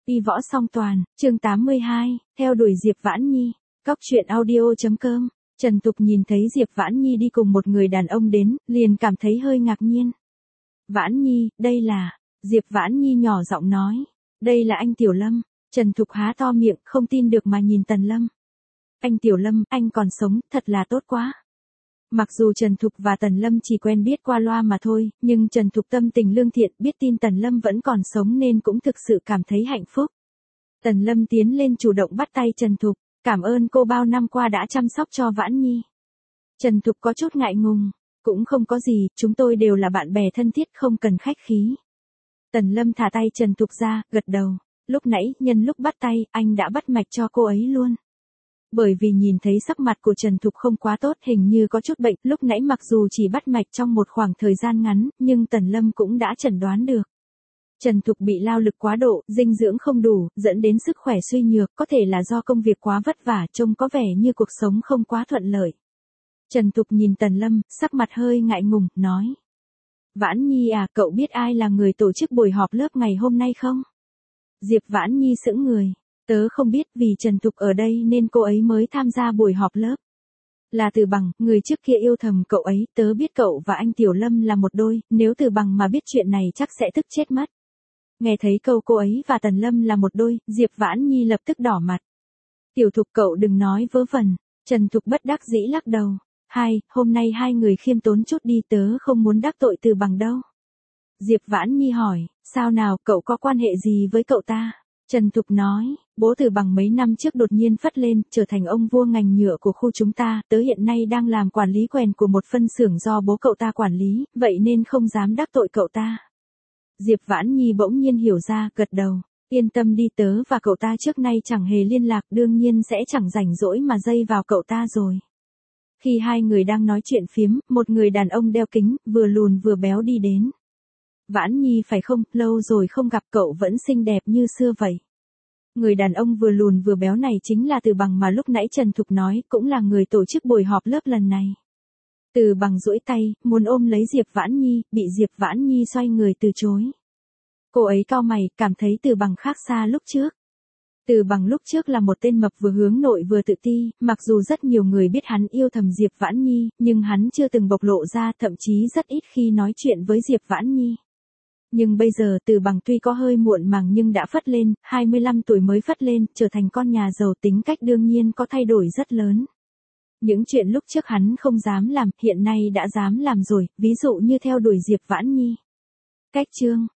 Y võ song toàn, chương 82, theo đuổi Diệp Vãn Nhi. Cóc truyện audio.com. Trần Tục nhìn thấy Diệp Vãn Nhi đi cùng một người đàn ông đến, liền cảm thấy hơi ngạc nhiên. Vãn Nhi, đây là... Diệp Vãn Nhi nhỏ giọng nói. Đây là anh Tiểu Lâm. Trần Tục há to miệng, không tin được mà nhìn Tần Lâm. Anh Tiểu Lâm, anh còn sống, thật là tốt quá. Mặc dù Trần Thục và Tần Lâm chỉ quen biết qua loa mà thôi, nhưng Trần Thục tâm tình lương thiện, biết tin Tần Lâm vẫn còn sống nên cũng thực sự cảm thấy hạnh phúc. Tần Lâm tiến lên chủ động bắt tay Trần Thục, cảm ơn cô bao năm qua đã chăm sóc cho Vãn Nhi. Trần Thục có chút ngại ngùng, cũng không có gì, chúng tôi đều là bạn bè thân thiết không cần khách khí. Tần Lâm thả tay Trần Thục ra, gật đầu, lúc nãy, nhân lúc bắt tay, anh đã bắt mạch cho cô ấy luôn. Bởi vì nhìn thấy sắc mặt của Trần Thục không quá tốt, hình như có chút bệnh, lúc nãy mặc dù chỉ bắt mạch trong một khoảng thời gian ngắn, nhưng Tần Lâm cũng đã chẩn đoán được. Trần Thục bị lao lực quá độ, dinh dưỡng không đủ, dẫn đến sức khỏe suy nhược, có thể là do công việc quá vất vả, trông có vẻ như cuộc sống không quá thuận lợi. Trần Thục nhìn Tần Lâm, sắc mặt hơi ngại ngùng, nói. Vãn Nhi à, cậu biết ai là người tổ chức buổi họp lớp ngày hôm nay không? Diệp Vãn Nhi sững người. Tớ không biết, vì Trần Thục ở đây nên cô ấy mới tham gia buổi họp lớp. Là Từ Bằng, người trước kia yêu thầm cậu ấy, tớ biết cậu và anh Tiểu Lâm là một đôi, nếu Từ Bằng mà biết chuyện này chắc sẽ tức chết mất. Nghe thấy câu cô ấy và Tần Lâm là một đôi, Diệp Vãn Nhi lập tức đỏ mặt. Tiểu Thục cậu đừng nói vớ vẩn. Trần Thục bất đắc dĩ lắc đầu. Hôm nay hai người khiêm tốn chút đi, tớ không muốn đắc tội Từ Bằng đâu. Diệp Vãn Nhi hỏi, sao nào, cậu có quan hệ gì với cậu ta? Trần Thục nói, bố Từ Bằng mấy năm trước đột nhiên phất lên, trở thành ông vua ngành nhựa của khu chúng ta, tớ hiện nay đang làm quản lý quèn của một phân xưởng do bố cậu ta quản lý, vậy nên không dám đắc tội cậu ta. Diệp Vãn Nhi bỗng nhiên hiểu ra, gật đầu, yên tâm đi, tớ và cậu ta trước nay chẳng hề liên lạc, đương nhiên sẽ chẳng rảnh rỗi mà dây vào cậu ta rồi. Khi hai người đang nói chuyện phiếm, một người đàn ông đeo kính, vừa lùn vừa béo đi đến. Vãn Nhi phải không, lâu rồi không gặp cậu vẫn xinh đẹp như xưa vậy. Người đàn ông vừa lùn vừa béo này chính là Từ Bằng mà lúc nãy Trần Thục nói, cũng là người tổ chức buổi họp lớp lần này. Từ Bằng duỗi tay, muốn ôm lấy Diệp Vãn Nhi, bị Diệp Vãn Nhi xoay người từ chối. Cô ấy cau mày, cảm thấy Từ Bằng khác xa lúc trước. Từ Bằng lúc trước là một tên mập vừa hướng nội vừa tự ti, mặc dù rất nhiều người biết hắn yêu thầm Diệp Vãn Nhi, nhưng hắn chưa từng bộc lộ ra, thậm chí rất ít khi nói chuyện với Diệp Vãn Nhi. Nhưng bây giờ Từ Bằng tuy có hơi muộn màng nhưng đã phất lên, 25 tuổi mới phất lên, trở thành con nhà giàu, tính cách đương nhiên có thay đổi rất lớn. Những chuyện lúc trước hắn không dám làm, hiện nay đã dám làm rồi, ví dụ như theo đuổi Diệp Vãn Nhi. Cách chương.